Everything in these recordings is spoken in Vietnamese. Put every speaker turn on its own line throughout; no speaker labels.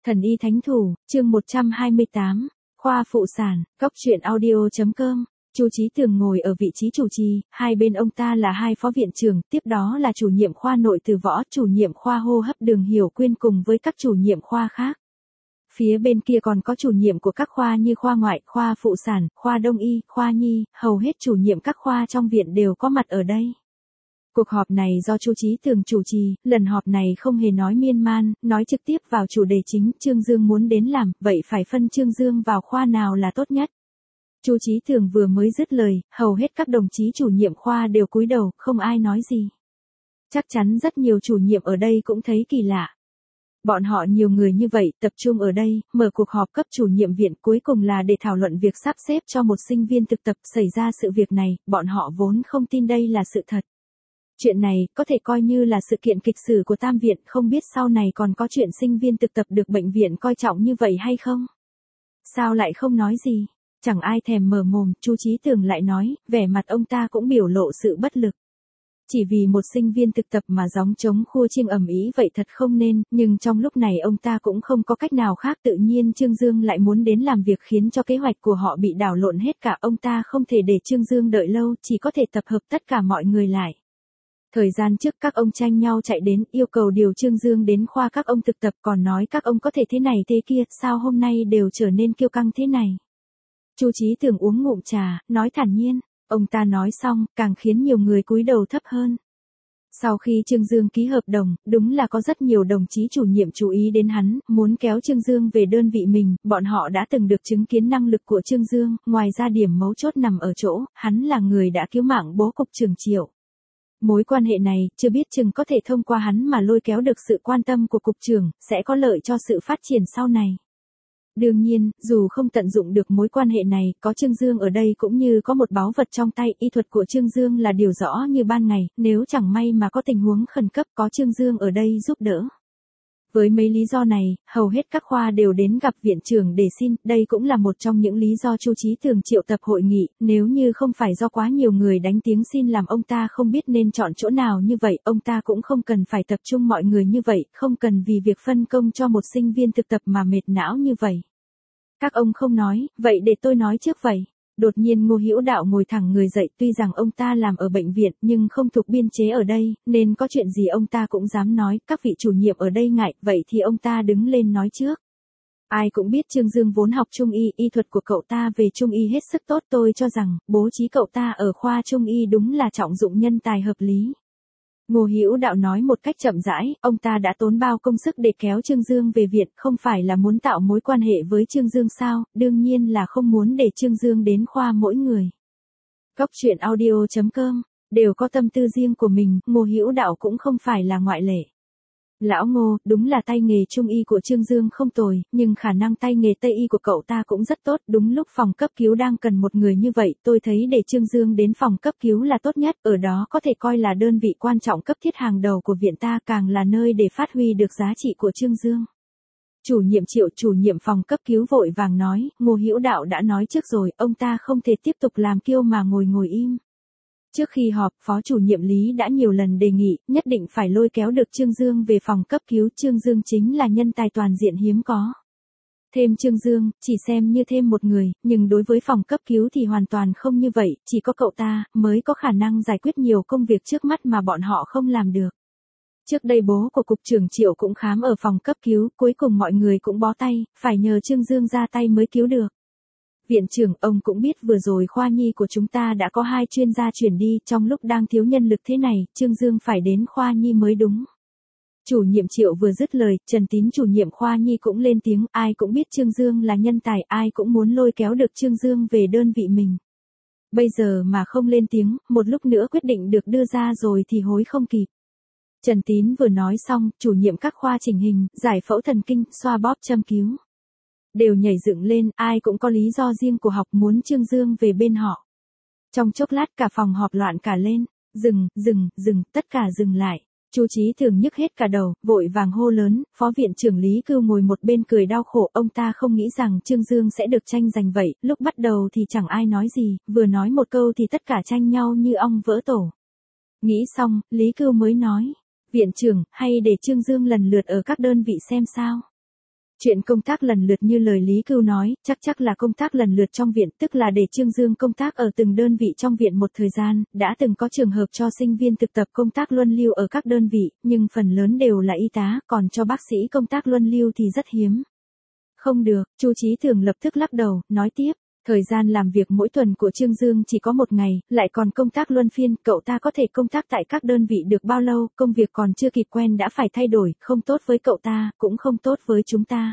Thần y thánh thủ, chương 128, khoa phụ sản, cóc truyện audio.com. Chu Chí Tường ngồi ở vị trí chủ trì, hai bên ông ta là hai phó viện trưởng, tiếp đó là chủ nhiệm khoa nội từ võ, chủ nhiệm khoa hô hấp Đường Hiểu Quyên cùng với các chủ nhiệm khoa khác. Phía bên kia còn có chủ nhiệm của các khoa như khoa ngoại, khoa phụ sản, khoa đông y, khoa nhi, hầu hết chủ nhiệm các khoa trong viện đều có mặt ở đây. Cuộc họp này do Chu Chí Tường chủ trì, lần họp này không hề nói miên man, nói trực tiếp vào chủ đề chính, Trương Dương muốn đến làm, vậy phải phân Trương Dương vào khoa nào là tốt nhất. Chu Chí Tường vừa mới dứt lời, hầu hết các đồng chí chủ nhiệm khoa đều cúi đầu, không ai nói gì. Chắc chắn rất nhiều chủ nhiệm ở đây cũng thấy kỳ lạ. Bọn họ nhiều người như vậy, tập trung ở đây, mở cuộc họp cấp chủ nhiệm viện cuối cùng là để thảo luận việc sắp xếp cho một sinh viên thực tập. Xảy ra sự việc này, bọn họ vốn không tin đây là sự thật. Chuyện này, có thể coi như là sự kiện kịch sử của Tam Viện, không biết sau này còn có chuyện sinh viên thực tập được bệnh viện coi trọng như vậy hay không? Sao lại không nói gì? Chẳng ai thèm mở mồm, Chu Chí Tường lại nói, vẻ mặt ông ta cũng biểu lộ sự bất lực. Chỉ vì một sinh viên thực tập mà gióng trống khua chiêng ầm ĩ vậy thật không nên, nhưng trong lúc này ông ta cũng không có cách nào khác, tự nhiên Trương Dương lại muốn đến làm việc khiến cho kế hoạch của họ bị đảo lộn hết cả, ông ta không thể để Trương Dương đợi lâu, chỉ có thể tập hợp tất cả mọi người lại. Thời gian trước các ông tranh nhau chạy đến, yêu cầu điều Trương Dương đến khoa các ông thực tập, còn nói các ông có thể thế này thế kia, sao hôm nay đều trở nên kiêu căng thế này. Chu Chí Tường uống ngụm trà, nói thản nhiên, ông ta nói xong, càng khiến nhiều người cúi đầu thấp hơn. Sau khi Trương Dương ký hợp đồng, đúng là có rất nhiều đồng chí chủ nhiệm chú ý đến hắn, muốn kéo Trương Dương về đơn vị mình, bọn họ đã từng được chứng kiến năng lực của Trương Dương, ngoài ra điểm mấu chốt nằm ở chỗ, hắn là người đã cứu mạng bố cục trưởng Triệu. Mối quan hệ này, chưa biết chừng có thể thông qua hắn mà lôi kéo được sự quan tâm của cục trưởng, sẽ có lợi cho sự phát triển sau này. Đương nhiên, dù không tận dụng được mối quan hệ này, có Trương Dương ở đây cũng như có một báu vật trong tay, y thuật của Trương Dương là điều rõ như ban ngày, nếu chẳng may mà có tình huống khẩn cấp có Trương Dương ở đây giúp đỡ. Với mấy lý do này, hầu hết các khoa đều đến gặp viện trưởng để xin, đây cũng là một trong những lý do Chu Chí Tường triệu tập hội nghị, nếu như không phải do quá nhiều người đánh tiếng xin làm ông ta không biết nên chọn chỗ nào như vậy, ông ta cũng không cần phải tập trung mọi người như vậy, không cần vì việc phân công cho một sinh viên thực tập mà mệt não như vậy. Các ông không nói, vậy để tôi nói trước vậy. Đột nhiên Ngô Hữu Đạo ngồi thẳng người dậy, tuy rằng ông ta làm ở bệnh viện nhưng không thuộc biên chế ở đây, nên có chuyện gì ông ta cũng dám nói, các vị chủ nhiệm ở đây ngại, vậy thì ông ta đứng lên nói trước. Ai cũng biết Trương Dương vốn học Trung y, y thuật của cậu ta về Trung y hết sức tốt, tôi cho rằng, bố trí cậu ta ở khoa Trung y đúng là trọng dụng nhân tài hợp lý. Ngô Hữu Đạo nói một cách chậm rãi, ông ta đã tốn bao công sức để kéo Trương Dương về viện, không phải là muốn tạo mối quan hệ với Trương Dương sao, đương nhiên là không muốn để Trương Dương đến khoa mỗi người. Cóc truyện audio.com, đều có tâm tư riêng của mình, Ngô Hữu Đạo cũng không phải là ngoại lệ. Lão Ngô, đúng là tay nghề Trung y của Trương Dương không tồi, nhưng khả năng tay nghề Tây y của cậu ta cũng rất tốt, đúng lúc phòng cấp cứu đang cần một người như vậy, tôi thấy để Trương Dương đến phòng cấp cứu là tốt nhất, ở đó có thể coi là đơn vị quan trọng cấp thiết hàng đầu của viện ta, càng là nơi để phát huy được giá trị của Trương Dương. Chủ nhiệm Triệu, chủ nhiệm phòng cấp cứu vội vàng nói, Ngô Hữu Đạo đã nói trước rồi, ông ta không thể tiếp tục làm kiêu mà ngồi im. Trước khi họp, phó chủ nhiệm Lý đã nhiều lần đề nghị, nhất định phải lôi kéo được Trương Dương về phòng cấp cứu, Trương Dương chính là nhân tài toàn diện hiếm có. Thêm Trương Dương, chỉ xem như thêm một người, nhưng đối với phòng cấp cứu thì hoàn toàn không như vậy, chỉ có cậu ta, mới có khả năng giải quyết nhiều công việc trước mắt mà bọn họ không làm được. Trước đây bố của cục trưởng Triệu cũng khám ở phòng cấp cứu, cuối cùng mọi người cũng bó tay, phải nhờ Trương Dương ra tay mới cứu được. Viện trưởng, ông cũng biết vừa rồi khoa nhi của chúng ta đã có 2 chuyên gia chuyển đi, trong lúc đang thiếu nhân lực thế này, Trương Dương phải đến khoa nhi mới đúng. Chủ nhiệm Triệu vừa dứt lời, Trần Tín chủ nhiệm khoa nhi cũng lên tiếng, ai cũng biết Trương Dương là nhân tài, ai cũng muốn lôi kéo được Trương Dương về đơn vị mình. Bây giờ mà không lên tiếng, một lúc nữa quyết định được đưa ra rồi thì hối không kịp. Trần Tín vừa nói xong, chủ nhiệm các khoa chỉnh hình, giải phẫu thần kinh, xoa bóp châm cứu. Đều nhảy dựng lên, ai cũng có lý do riêng của học muốn Trương Dương về bên họ. Trong chốc lát cả phòng họp loạn cả lên, dừng, tất cả dừng lại. Chu Chí Tường nhức hết cả đầu, vội vàng hô lớn, phó viện trưởng Lý Cưu ngồi một bên cười đau khổ, ông ta không nghĩ rằng Trương Dương sẽ được tranh giành vậy, lúc bắt đầu thì chẳng ai nói gì, vừa nói một câu thì tất cả tranh nhau như ong vỡ tổ. Nghĩ xong, Lý Cưu mới nói, viện trưởng, hay để Trương Dương lần lượt ở các đơn vị xem sao. Chuyện công tác lần lượt như lời Lý Cưu nói, chắc là công tác lần lượt trong viện, tức là để Trương Dương công tác ở từng đơn vị trong viện một thời gian, đã từng có trường hợp cho sinh viên thực tập công tác luân lưu ở các đơn vị, nhưng phần lớn đều là y tá, còn cho bác sĩ công tác luân lưu thì rất hiếm. Không được, Chu Chí Thường lập tức lắc đầu, nói tiếp. Thời gian làm việc mỗi tuần của Trương Dương chỉ có một ngày, lại còn công tác luân phiên, cậu ta có thể công tác tại các đơn vị được bao lâu, công việc còn chưa kịp quen đã phải thay đổi, không tốt với cậu ta, cũng không tốt với chúng ta.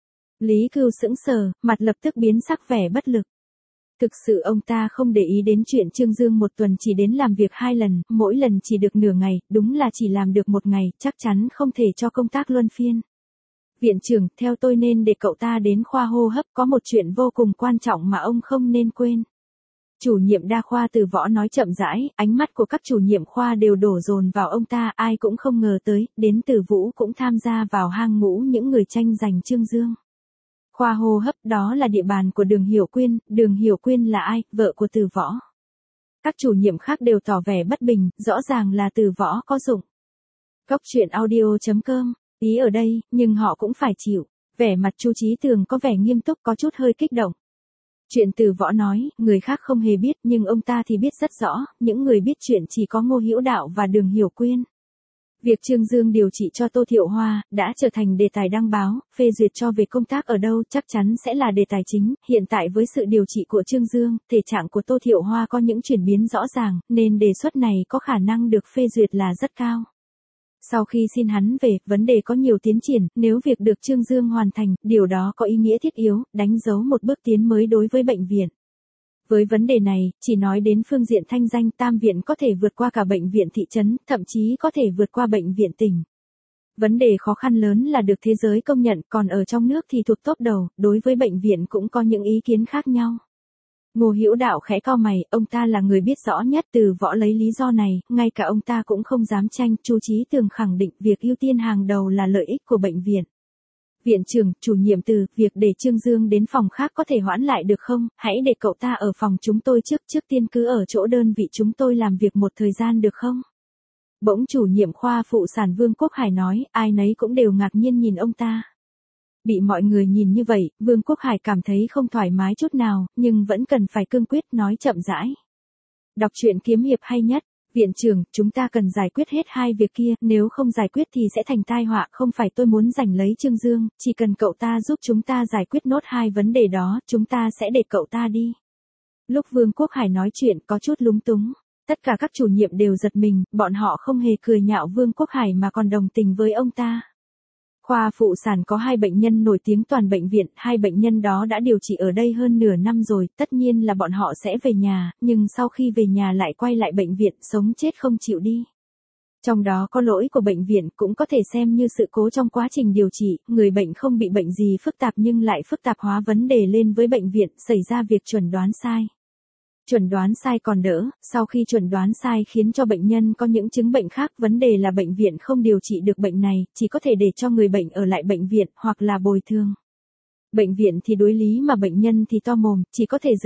Lý Cưu sững sờ, mặt lập tức biến sắc vẻ bất lực. Thực sự ông ta không để ý đến chuyện Trương Dương một tuần chỉ đến làm việc 2 lần, mỗi lần chỉ được nửa ngày, đúng là chỉ làm được một ngày, chắc chắn không thể cho công tác luân phiên. Viện trưởng, theo tôi nên để cậu ta đến khoa hô hấp, có một chuyện vô cùng quan trọng mà ông không nên quên. Chủ nhiệm đa khoa Từ Võ nói chậm rãi, ánh mắt của các chủ nhiệm khoa đều đổ dồn vào ông ta, ai cũng không ngờ tới, đến Từ Vũ cũng tham gia vào hang ngũ những người tranh giành Trương Dương. Khoa hô hấp đó là địa bàn của Đường Hiểu Quyên là ai, vợ của Từ Võ. Các chủ nhiệm khác đều tỏ vẻ bất bình, rõ ràng là Từ Võ có dụng. Cóc truyện audio.com, ý ở đây, nhưng họ cũng phải chịu. Vẻ mặt Chu Chí Thường có vẻ nghiêm túc, có chút hơi kích động. Chuyện Từ Võ nói, người khác không hề biết, nhưng ông ta thì biết rất rõ, những người biết chuyện chỉ có Ngô Hữu Đạo và Đường Hiểu Quyên. Việc Trương Dương điều trị cho Tô Thiệu Hoa đã trở thành đề tài đăng báo, phê duyệt cho về công tác ở đâu chắc chắn sẽ là đề tài chính. Hiện tại với sự điều trị của Trương Dương, thể trạng của Tô Thiệu Hoa có những chuyển biến rõ ràng, nên đề xuất này có khả năng được phê duyệt là rất cao. Sau khi xin hắn về, vấn đề có nhiều tiến triển, nếu việc được Trương Dương hoàn thành, điều đó có ý nghĩa thiết yếu, đánh dấu một bước tiến mới đối với bệnh viện. Với vấn đề này, chỉ nói đến phương diện thanh danh, Tam viện có thể vượt qua cả bệnh viện thị trấn, thậm chí có thể vượt qua bệnh viện tỉnh. Vấn đề khó khăn lớn là được thế giới công nhận, còn ở trong nước thì thuộc top đầu, đối với bệnh viện cũng có những ý kiến khác nhau. Ngô Hữu Đạo khẽ cau mày, ông ta là người biết rõ nhất. Từ Võ lấy lý do này, ngay cả ông ta cũng không dám tranh. Chu Chí Thường khẳng định việc ưu tiên hàng đầu là lợi ích của bệnh viện. Viện trưởng, chủ nhiệm Từ, việc để Trương Dương đến phòng khác có thể hoãn lại được không, hãy để cậu ta ở phòng chúng tôi trước tiên cứ ở chỗ đơn vị chúng tôi làm việc một thời gian được không? Bỗng chủ nhiệm khoa phụ sản Vương Quốc Hải nói, ai nấy cũng đều ngạc nhiên nhìn ông ta. Bị mọi người nhìn như vậy, Vương Quốc Hải cảm thấy không thoải mái chút nào, nhưng vẫn cần phải cương quyết nói chậm rãi. Đọc truyện kiếm hiệp hay nhất. Viện trưởng, chúng ta cần giải quyết hết hai việc kia, nếu không giải quyết thì sẽ thành tai họa, không phải tôi muốn giành lấy Trương Dương, chỉ cần cậu ta giúp chúng ta giải quyết nốt hai vấn đề đó, chúng ta sẽ để cậu ta đi. Lúc Vương Quốc Hải nói chuyện có chút lúng túng, tất cả các chủ nhiệm đều giật mình, bọn họ không hề cười nhạo Vương Quốc Hải mà còn đồng tình với ông ta. Khoa phụ sản có 2 bệnh nhân nổi tiếng toàn bệnh viện, 2 bệnh nhân đó đã điều trị ở đây hơn nửa năm rồi, tất nhiên là bọn họ sẽ về nhà, nhưng sau khi về nhà lại quay lại bệnh viện, sống chết không chịu đi. Trong đó có lỗi của bệnh viện, cũng có thể xem như sự cố trong quá trình điều trị, người bệnh không bị bệnh gì phức tạp nhưng lại phức tạp hóa vấn đề lên với bệnh viện, xảy ra việc chuẩn đoán sai. Chuẩn đoán sai còn đỡ, sau khi chuẩn đoán sai khiến cho bệnh nhân có những chứng bệnh khác, vấn đề là bệnh viện không điều trị được bệnh này, chỉ có thể để cho người bệnh ở lại bệnh viện, hoặc là bồi thường. Bệnh viện thì đối lý mà bệnh nhân thì to mồm, chỉ có thể giữ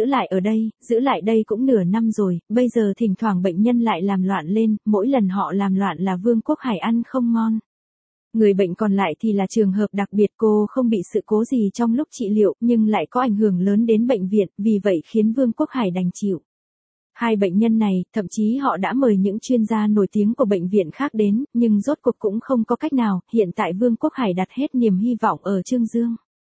lại đây cũng nửa năm rồi, bây giờ thỉnh thoảng bệnh nhân lại làm loạn lên, mỗi lần họ làm loạn là Vương Quốc Hải ăn không ngon. Người bệnh còn lại thì là trường hợp đặc biệt, cô không bị sự cố gì trong lúc trị liệu, nhưng lại có ảnh hưởng lớn đến bệnh viện, vì vậy khiến Vương Quốc Hải đành chịu. 2 bệnh nhân này, thậm chí họ đã mời những chuyên gia nổi tiếng của bệnh viện khác đến, nhưng rốt cuộc cũng không có cách nào, hiện tại Vương Quốc Hải đặt hết niềm hy vọng ở Trương Dương.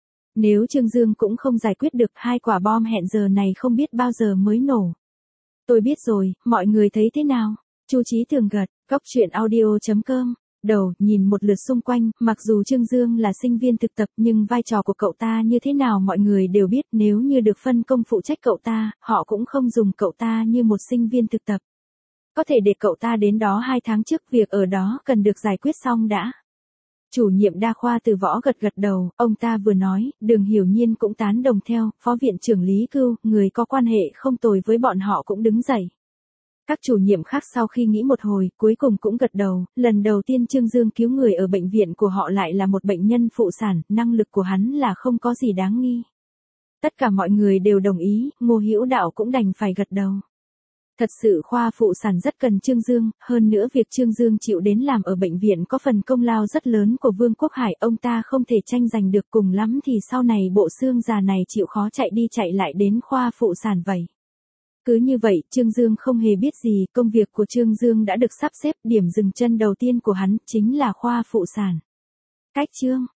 Nếu Trương Dương cũng không giải quyết được, 2 quả bom hẹn giờ này không biết bao giờ mới nổ. Tôi biết rồi, mọi người thấy thế nào? Chu Chí Thường gật, cóc truyện audio.com. Đầu, nhìn một lượt xung quanh, mặc dù Trương Dương là sinh viên thực tập nhưng vai trò của cậu ta như thế nào mọi người đều biết, nếu như được phân công phụ trách cậu ta, họ cũng không dùng cậu ta như một sinh viên thực tập. Có thể để cậu ta đến đó 2 tháng trước, việc ở đó cần được giải quyết xong đã. Chủ nhiệm đa khoa Từ Võ gật đầu, ông ta vừa nói, Đường Hiểu Nhiên cũng tán đồng theo, phó viện trưởng Lý Cưu, người có quan hệ không tồi với bọn họ cũng đứng dậy. Các chủ nhiệm khác sau khi nghĩ một hồi, cuối cùng cũng gật đầu, lần đầu tiên Trương Dương cứu người ở bệnh viện của họ lại là một bệnh nhân phụ sản, năng lực của hắn là không có gì đáng nghi. Tất cả mọi người đều đồng ý, Ngô Hữu Đạo cũng đành phải gật đầu. Thật sự khoa phụ sản rất cần Trương Dương, hơn nữa việc Trương Dương chịu đến làm ở bệnh viện có phần công lao rất lớn của Vương Quốc Hải, ông ta không thể tranh giành được, cùng lắm thì sau này bộ xương già này chịu khó chạy đi chạy lại đến khoa phụ sản vậy. Cứ như vậy, Trương Dương không hề biết gì, công việc của Trương Dương đã được sắp xếp, điểm dừng chân đầu tiên của hắn chính là khoa phụ sản. Cách chương